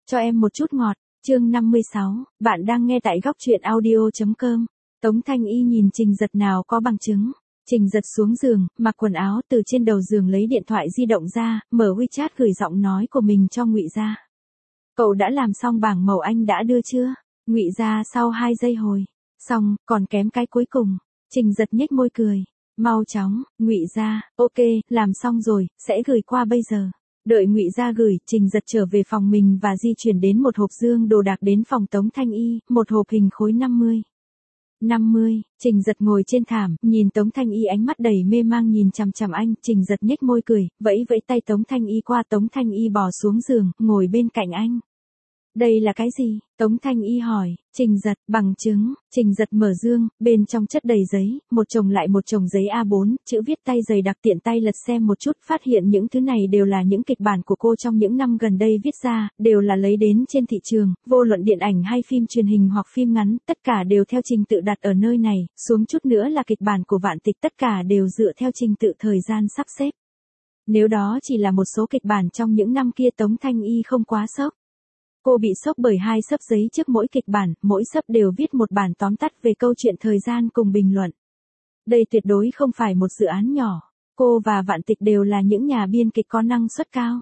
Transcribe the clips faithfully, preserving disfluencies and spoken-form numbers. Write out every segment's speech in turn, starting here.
Cho em một chút ngọt, chương năm mươi sáu, bạn đang nghe tại góc truyện audio.com. Tống Thanh Y nhìn Trình Giật nào có bằng chứng. Trình Giật xuống giường, mặc quần áo từ trên đầu giường lấy điện thoại di động ra, mở WeChat gửi giọng nói của mình cho Ngụy Gia. Cậu đã làm xong bảng màu anh đã đưa chưa? Ngụy Gia sau hai giây hồi. Xong, còn kém cái cuối cùng. Trình Giật nhếch môi cười. Mau chóng, Ngụy Gia, ok, làm xong rồi, sẽ gửi qua bây giờ. Đợi Ngụy Gia gửi, Trình Giật trở về phòng mình và di chuyển đến một hộp dương đồ đạc đến phòng Tống Thanh Y, một hộp hình khối năm mươi. năm mươi, Trình Giật ngồi trên thảm, nhìn Tống Thanh Y ánh mắt đầy mê mang nhìn chằm chằm anh, Trình Giật nhếch môi cười, vẫy vẫy tay Tống Thanh Y qua, Tống Thanh Y bò xuống giường, ngồi bên cạnh anh. Đây là cái gì? Tống Thanh Y hỏi. Trình Giật, bằng chứng. Trình Giật mở dương, bên trong chất đầy giấy, một chồng lại một chồng giấy A bốn, chữ viết tay dày đặc, tiện tay lật xem một chút, phát hiện những thứ này đều là những kịch bản của cô trong những năm gần đây viết ra, đều là lấy đến trên thị trường, vô luận điện ảnh hay phim truyền hình hoặc phim ngắn, tất cả đều theo trình tự đặt ở nơi này, xuống chút nữa là kịch bản của Vạn Tịch, tất cả đều dựa theo trình tự thời gian sắp xếp. Nếu đó chỉ là một số kịch bản trong những năm kia, Tống Thanh Y không quá sốc. Cô bị sốc bởi hai xấp giấy trước mỗi kịch bản, mỗi xấp đều viết một bản tóm tắt về câu chuyện thời gian cùng bình luận. Đây tuyệt đối không phải một dự án nhỏ. Cô và Vạn Tịch đều là những nhà biên kịch có năng suất cao.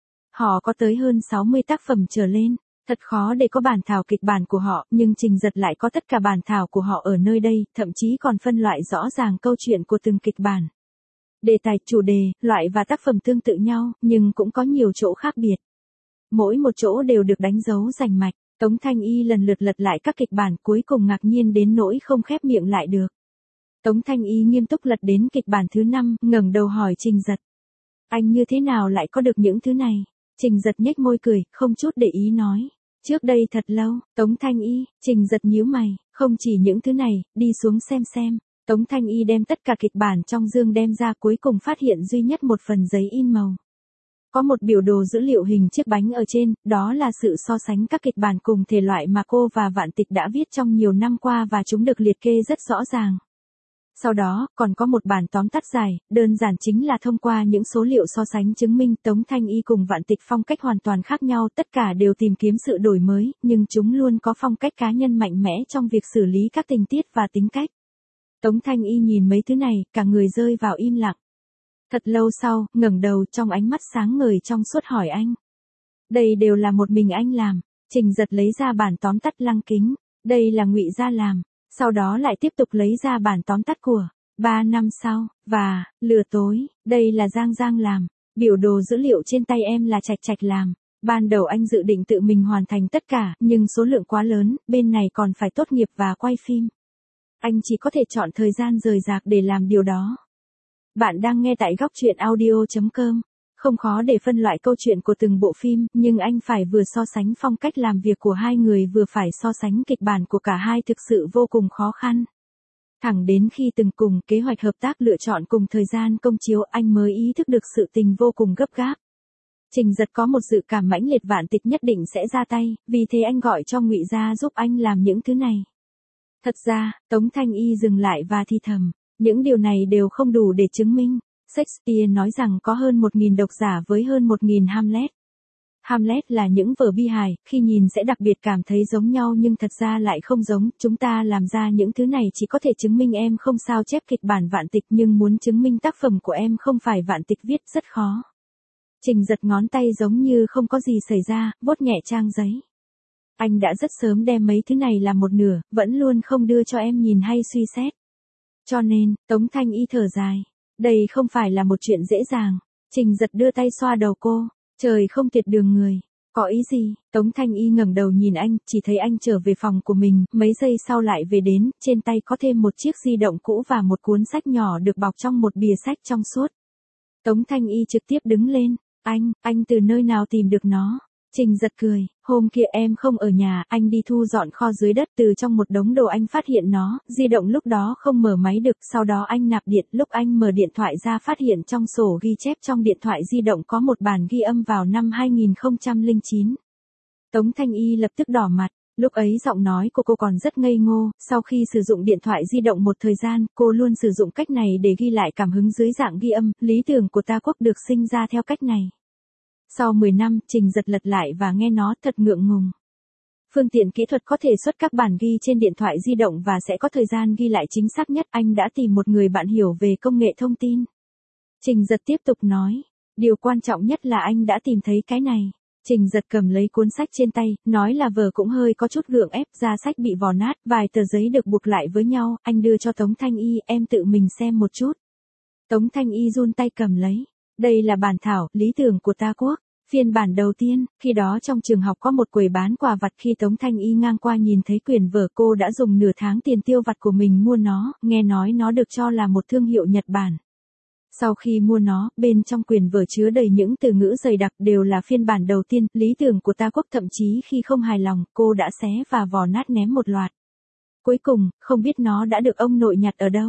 Họ có tới hơn sáu mươi tác phẩm trở lên. Thật khó để có bản thảo kịch bản của họ, nhưng Trình Giật lại có tất cả bản thảo của họ ở nơi đây, thậm chí còn phân loại rõ ràng câu chuyện của từng kịch bản. Đề tài, chủ đề, loại và tác phẩm tương tự nhau, nhưng cũng có nhiều chỗ khác biệt. Mỗi một chỗ đều được đánh dấu rành mạch. Tống Thanh Y lần lượt lật lại các kịch bản, cuối cùng ngạc nhiên đến nỗi không khép miệng lại được. Tống Thanh Y nghiêm túc lật đến kịch bản thứ năm, ngẩng đầu hỏi Trình Giật. Anh như thế nào lại có được những thứ này? Trình Giật nhếch môi cười, không chút để ý nói. Trước đây thật lâu, Tống Thanh Y, Trình Giật nhíu mày, không chỉ những thứ này, đi xuống xem xem. Tống Thanh Y đem tất cả kịch bản trong dương đem ra, cuối cùng phát hiện duy nhất một phần giấy in màu. Có một biểu đồ dữ liệu hình chiếc bánh ở trên, đó là sự so sánh các kịch bản cùng thể loại mà cô và Vạn Tịch đã viết trong nhiều năm qua và chúng được liệt kê rất rõ ràng. Sau đó, còn có một bản tóm tắt dài, đơn giản chính là thông qua những số liệu so sánh chứng minh Tống Thanh Y cùng Vạn Tịch phong cách hoàn toàn khác nhau, tất cả đều tìm kiếm sự đổi mới, nhưng chúng luôn có phong cách cá nhân mạnh mẽ trong việc xử lý các tình tiết và tính cách. Tống Thanh Y nhìn mấy thứ này, cả người rơi vào im lặng. Thật lâu sau, ngẩng đầu, trong ánh mắt sáng ngời trong suốt hỏi anh. Đây đều là một mình anh làm. Trình Giật lấy ra bản tóm tắt lăng kính. Đây là Ngụy Gia làm. Sau đó lại tiếp tục lấy ra bản tóm tắt của ba năm sau, và lừa tối. Đây là Giang Giang làm. Biểu đồ dữ liệu trên tay em là Trạch Trạch làm. Ban đầu anh dự định tự mình hoàn thành tất cả, nhưng số lượng quá lớn, bên này còn phải tốt nghiệp và quay phim. Anh chỉ có thể chọn thời gian rời rạc để làm điều đó. Bạn đang nghe tại góc truyện audio.com. Không khó để phân loại câu chuyện của từng bộ phim, nhưng anh phải vừa so sánh phong cách làm việc của hai người vừa phải so sánh kịch bản của cả hai, thực sự vô cùng khó khăn. Thẳng đến khi từng cùng kế hoạch hợp tác lựa chọn cùng thời gian công chiếu, anh mới ý thức được sự tình vô cùng gấp gáp. Trình Giật có một dự cảm mãnh liệt Vạn Tịch nhất định sẽ ra tay, vì thế anh gọi cho Ngụy Gia giúp anh làm những thứ này. Thật ra, Tống Thanh Y dừng lại và thì thầm. Những điều này đều không đủ để chứng minh. Shakespeare nói rằng có hơn một nghìn độc giả với hơn một nghìn Hamlet. Hamlet là những vở bi hài, khi nhìn sẽ đặc biệt cảm thấy giống nhau nhưng thật ra lại không giống. Chúng ta làm ra những thứ này chỉ có thể chứng minh em không sao chép kịch bản Vạn Tịch, nhưng muốn chứng minh tác phẩm của em không phải Vạn Tịch viết rất khó. Trình Giật ngón tay giống như không có gì xảy ra, vuốt nhẹ trang giấy. Anh đã rất sớm đem mấy thứ này làm một nửa, vẫn luôn không đưa cho em nhìn hay suy xét. Cho nên, Tống Thanh Y thở dài. Đây không phải là một chuyện dễ dàng. Trình Giật đưa tay xoa đầu cô. Trời không tuyệt đường người. Có ý gì? Tống Thanh Y ngẩng đầu nhìn anh, chỉ thấy anh trở về phòng của mình, mấy giây sau lại về đến, trên tay có thêm một chiếc di động cũ và một cuốn sách nhỏ được bọc trong một bìa sách trong suốt. Tống Thanh Y trực tiếp đứng lên. Anh, anh từ nơi nào tìm được nó? Trình Giật cười, hôm kia em không ở nhà, anh đi thu dọn kho dưới đất, từ trong một đống đồ anh phát hiện nó, di động lúc đó không mở máy được, sau đó anh nạp điện, lúc anh mở điện thoại ra phát hiện trong sổ ghi chép trong điện thoại di động có một bản ghi âm vào năm hai nghìn không trăm lẻ chín. Tống Thanh Y lập tức đỏ mặt, lúc ấy giọng nói của cô còn rất ngây ngô, sau khi sử dụng điện thoại di động một thời gian, cô luôn sử dụng cách này để ghi lại cảm hứng dưới dạng ghi âm, lý tưởng của ta quốc được sinh ra theo cách này. Sau mười năm, Trình Giật lật lại và nghe nó thật ngượng ngùng. Phương tiện kỹ thuật có thể xuất các bản ghi trên điện thoại di động và sẽ có thời gian ghi lại chính xác nhất. Anh đã tìm một người bạn hiểu về công nghệ thông tin. Trình Giật tiếp tục nói. Điều quan trọng nhất là anh đã tìm thấy cái này. Trình Giật cầm lấy cuốn sách trên tay, nói là vở cũng hơi có chút gượng ép, da sách bị vò nát, vài tờ giấy được buộc lại với nhau, anh đưa cho Tống Thanh Y, em tự mình xem một chút. Tống Thanh Y run tay cầm lấy. Đây là bản thảo, lý tưởng của ta quốc. Phiên bản đầu tiên, khi đó trong trường học có một quầy bán quà vặt, khi Tống Thanh Y ngang qua nhìn thấy quyển vở cô đã dùng nửa tháng tiền tiêu vặt của mình mua nó, nghe nói nó được cho là một thương hiệu Nhật Bản. Sau khi mua nó, bên trong quyển vở chứa đầy những từ ngữ dày đặc, đều là phiên bản đầu tiên, lý tưởng của ta quốc, thậm chí khi không hài lòng, cô đã xé và vò nát ném một loạt. Cuối cùng, không biết nó đã được ông nội nhặt ở đâu.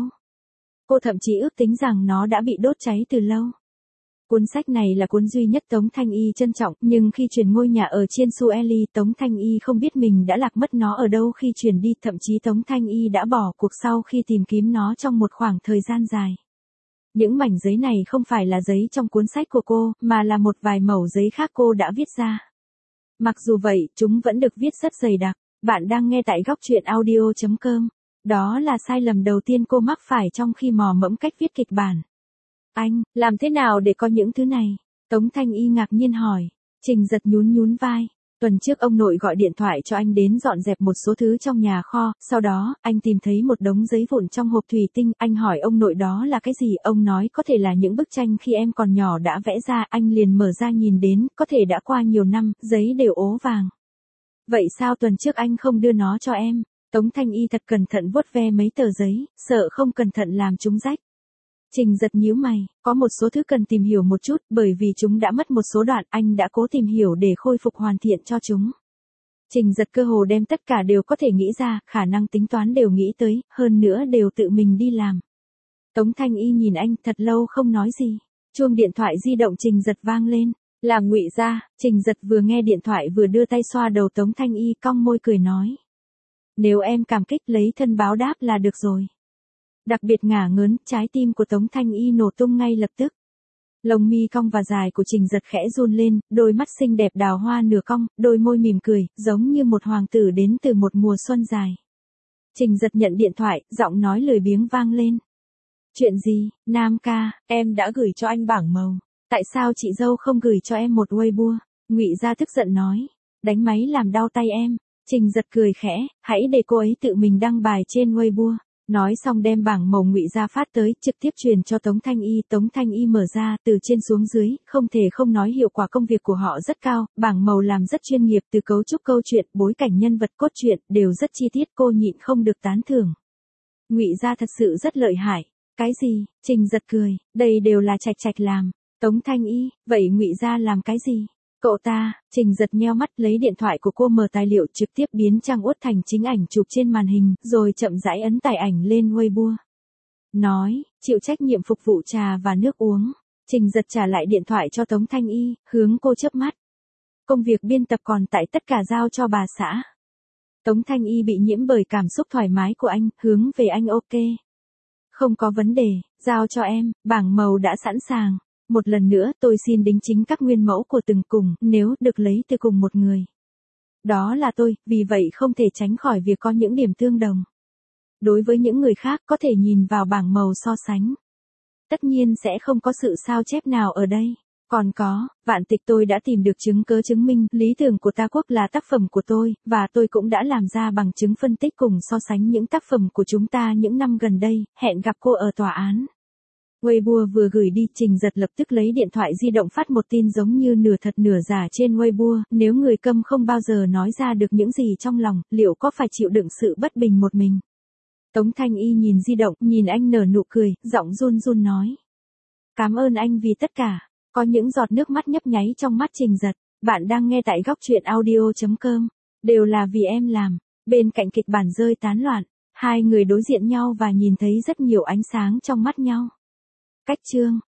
Cô thậm chí ước tính rằng nó đã bị đốt cháy từ lâu. Cuốn sách này là cuốn duy nhất Tống Thanh Y trân trọng, nhưng khi chuyển ngôi nhà ở trên Sueli, Tống Thanh Y không biết mình đã lạc mất nó ở đâu khi chuyển đi, thậm chí Tống Thanh Y đã bỏ cuộc sau khi tìm kiếm nó trong một khoảng thời gian dài. Những mảnh giấy này không phải là giấy trong cuốn sách của cô, mà là một vài mẩu giấy khác cô đã viết ra. Mặc dù vậy, chúng vẫn được viết rất dày đặc. Bạn đang nghe tại góc truyện audio chấm com. Đó là sai lầm đầu tiên cô mắc phải trong khi mò mẫm cách viết kịch bản. Anh, làm thế nào để có những thứ này? Tống Thanh Y ngạc nhiên hỏi. Trình Giật nhún nhún vai. Tuần trước ông nội gọi điện thoại cho anh đến dọn dẹp một số thứ trong nhà kho, sau đó, anh tìm thấy một đống giấy vụn trong hộp thủy tinh, anh hỏi ông nội đó là cái gì, ông nói có thể là những bức tranh khi em còn nhỏ đã vẽ ra, anh liền mở ra nhìn đến, có thể đã qua nhiều năm, giấy đều ố vàng. Vậy sao tuần trước anh không đưa nó cho em? Tống Thanh Y thật cẩn thận vuốt ve mấy tờ giấy, sợ không cẩn thận làm chúng rách. Trình Giật nhíu mày, có một số thứ cần tìm hiểu một chút, bởi vì chúng đã mất một số đoạn, anh đã cố tìm hiểu để khôi phục hoàn thiện cho chúng. Trình Giật cơ hồ đem tất cả đều có thể nghĩ ra, khả năng tính toán đều nghĩ tới, hơn nữa đều tự mình đi làm. Tống Thanh Y nhìn anh thật lâu không nói gì. Chuông điện thoại di động Trình Giật vang lên, là Ngụy Gia. Trình Giật vừa nghe điện thoại vừa đưa tay xoa đầu Tống Thanh Y, cong môi cười nói. Nếu em cảm kích lấy thân báo đáp là được rồi. Đặc biệt ngả ngớn, trái tim của Tống Thanh Y nổ tung ngay lập tức. Lông mi cong và dài của Trình Giật khẽ run lên, đôi mắt xinh đẹp đào hoa nửa cong, đôi môi mỉm cười, giống như một hoàng tử đến từ một mùa xuân dài. Trình Giật nhận điện thoại, giọng nói lười biếng vang lên. Chuyện gì, Nam ca, em đã gửi cho anh bảng màu. Tại sao chị dâu không gửi cho em một Weibo? Ngụy Gia tức giận nói. Đánh máy làm đau tay em. Trình Giật cười khẽ, hãy để cô ấy tự mình đăng bài trên Weibo. Nói xong đem bảng màu Ngụy Gia phát tới, trực tiếp truyền cho Tống Thanh Y. Tống Thanh Y mở ra, từ trên xuống dưới, không thể không nói hiệu quả công việc của họ rất cao, bảng màu làm rất chuyên nghiệp, từ cấu trúc câu chuyện, bối cảnh nhân vật cốt truyện, đều rất chi tiết, cô nhịn không được tán thưởng. Ngụy Gia thật sự rất lợi hại. Cái gì? Trình Giật cười, đây đều là Trạch Trạch làm. Tống Thanh Y, vậy Ngụy Gia làm cái gì? Cậu ta. Trình Giật nheo mắt lấy điện thoại của cô mở tài liệu, trực tiếp biến trang uất thành chính ảnh chụp trên màn hình, rồi chậm rãi ấn tải ảnh lên Weibo. Nói, chịu trách nhiệm phục vụ trà và nước uống. Trình Giật trả lại điện thoại cho Tống Thanh Y, hướng cô chớp mắt. Công việc biên tập còn tại, tất cả giao cho bà xã. Tống Thanh Y bị nhiễm bởi cảm xúc thoải mái của anh, hướng về anh. Ok. Không có vấn đề, giao cho em, bảng màu đã sẵn sàng. Một lần nữa tôi xin đính chính các nguyên mẫu của từng cùng, nếu được lấy từ cùng một người. Đó là tôi, vì vậy không thể tránh khỏi việc có những điểm tương đồng. Đối với những người khác có thể nhìn vào bảng màu so sánh. Tất nhiên sẽ không có sự sao chép nào ở đây. Còn có, vạn tịch tôi đã tìm được chứng cớ chứng minh lý tưởng của ta quốc là tác phẩm của tôi, và tôi cũng đã làm ra bằng chứng phân tích cùng so sánh những tác phẩm của chúng ta những năm gần đây, hẹn gặp cô ở tòa án. Weibo vừa gửi đi, Trình Giật lập tức lấy điện thoại di động phát một tin giống như nửa thật nửa giả trên Weibo, nếu người câm không bao giờ nói ra được những gì trong lòng, liệu có phải chịu đựng sự bất bình một mình? Tống Thanh Y nhìn di động, nhìn anh nở nụ cười, giọng run run nói. Cảm ơn anh vì tất cả. Có những giọt nước mắt nhấp nháy trong mắt Trình Giật. Bạn đang nghe tại góc truyện audio chấm com. Đều là vì em làm. Bên cạnh kịch bản rơi tán loạn, hai người đối diện nhau và nhìn thấy rất nhiều ánh sáng trong mắt nhau. Cách chương